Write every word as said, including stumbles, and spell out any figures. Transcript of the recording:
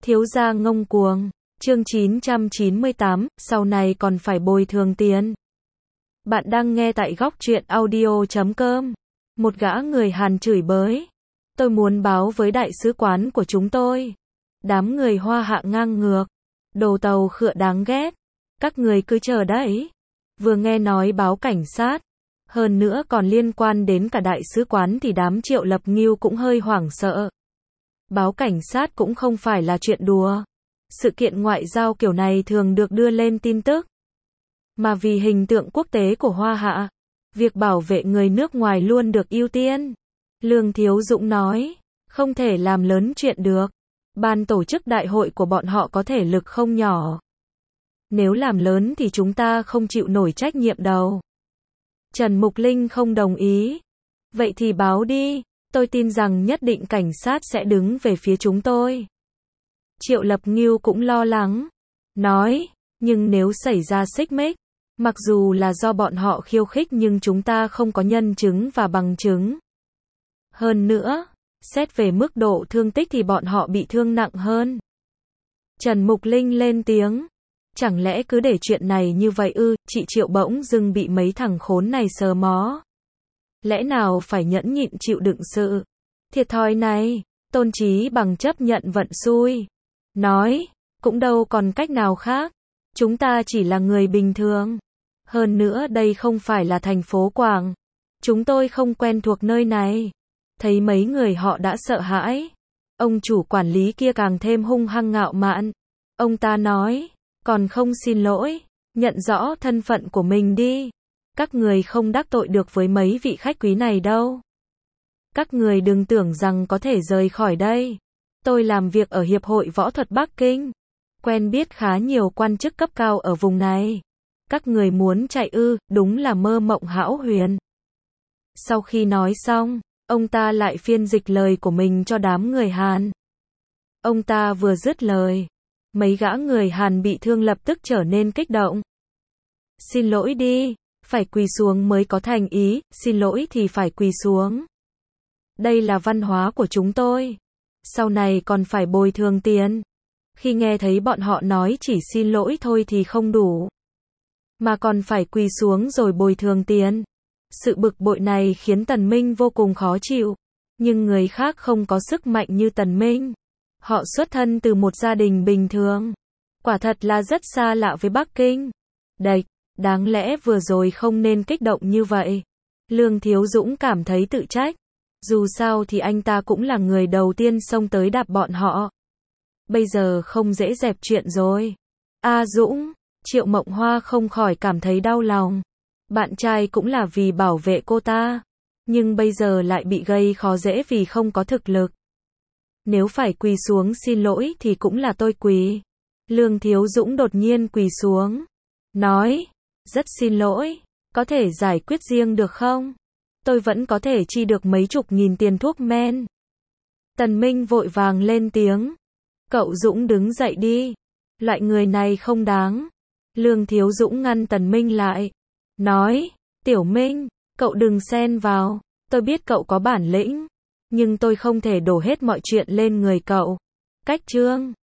Thiếu gia ngông cuồng. Chương chín trăm chín mươi tám, sau này còn phải bồi thường tiền. Bạn đang nghe tại góc truyện audio chấm com. Một gã người Hàn chửi bới. Tôi muốn báo với đại sứ quán của chúng tôi. Đám người Hoa Hạ ngang ngược. Đồ tàu khựa đáng ghét. Các người cứ chờ đấy. Vừa nghe nói báo cảnh sát. Hơn nữa còn liên quan đến cả đại sứ quán thì đám Triệu Lập Ngưu cũng hơi hoảng sợ. Báo cảnh sát cũng không phải là chuyện đùa. Sự kiện ngoại giao kiểu này thường được đưa lên tin tức. Mà vì hình tượng quốc tế của Hoa Hạ, việc bảo vệ người nước ngoài luôn được ưu tiên. Lương Thiếu Dũng nói, không thể làm lớn chuyện được. Ban tổ chức đại hội của bọn họ có thể lực không nhỏ. Nếu làm lớn thì chúng ta không chịu nổi trách nhiệm đâu. Trần Mục Linh không đồng ý. Vậy thì báo đi, tôi tin rằng nhất định cảnh sát sẽ đứng về phía chúng tôi. Triệu Lập Ngưu cũng lo lắng. Nói, nhưng nếu xảy ra xích mích, mặc dù là do bọn họ khiêu khích nhưng chúng ta không có nhân chứng và bằng chứng. Hơn nữa, xét về mức độ thương tích thì bọn họ bị thương nặng hơn. Trần Mục Linh lên tiếng. Chẳng lẽ cứ để chuyện này như vậy ư? Chị Triệu bỗng dưng bị mấy thằng khốn này sờ mó. Lẽ nào phải nhẫn nhịn chịu đựng sự thiệt thòi này? Tôn Chí Bằng chấp nhận vận xui. Nói, cũng đâu còn cách nào khác. Chúng ta chỉ là người bình thường. Hơn nữa đây không phải là thành phố Quảng. Chúng tôi không quen thuộc nơi này. Thấy mấy người họ đã sợ hãi. Ông chủ quản lý kia càng thêm hung hăng ngạo mạn. Ông ta nói, còn không xin lỗi, nhận rõ thân phận của mình đi. Các người không đắc tội được với mấy vị khách quý này đâu. Các người đừng tưởng rằng có thể rời khỏi đây. Tôi làm việc ở Hiệp hội Võ thuật Bắc Kinh. Quen biết khá nhiều quan chức cấp cao ở vùng này. Các người muốn chạy ư, đúng là mơ mộng hão huyền. Sau khi nói xong, ông ta lại phiên dịch lời của mình cho đám người Hàn. Ông ta vừa dứt lời, mấy gã người Hàn bị thương lập tức trở nên kích động. Xin lỗi đi, phải quỳ xuống mới có thành ý, xin lỗi thì phải quỳ xuống. Đây là văn hóa của chúng tôi. Sau này còn phải bồi thường tiền. Khi nghe thấy bọn họ nói chỉ xin lỗi thôi thì không đủ, mà còn phải quỳ xuống rồi bồi thường tiền. Sự bực bội này khiến Tần Minh vô cùng khó chịu. Nhưng người khác không có sức mạnh như Tần Minh. Họ xuất thân từ một gia đình bình thường. Quả thật là rất xa lạ với Bắc Kinh. Đệch, đáng lẽ vừa rồi không nên kích động như vậy. Lương Thiếu Dũng cảm thấy tự trách. Dù sao thì anh ta cũng là người đầu tiên xông tới đạp bọn họ. Bây giờ không dễ dẹp chuyện rồi. A Dũng, Triệu Mộng Hoa không khỏi cảm thấy đau lòng. Bạn trai cũng là vì bảo vệ cô ta. Nhưng bây giờ lại bị gây khó dễ vì không có thực lực. Nếu phải quỳ xuống xin lỗi thì cũng là tôi quỳ. Lương Thiếu Dũng đột nhiên quỳ xuống. Nói, rất xin lỗi, có thể giải quyết riêng được không? Tôi vẫn có thể chi được mấy chục nghìn tiền thuốc men. Tần Minh vội vàng lên tiếng. Cậu Dũng đứng dậy đi. Loại người này không đáng. Lương Thiếu Dũng ngăn Tần Minh lại. Nói, Tiểu Minh, cậu đừng xen vào. Tôi biết cậu có bản lĩnh. Nhưng tôi không thể đổ hết mọi chuyện lên người cậu. Cách chương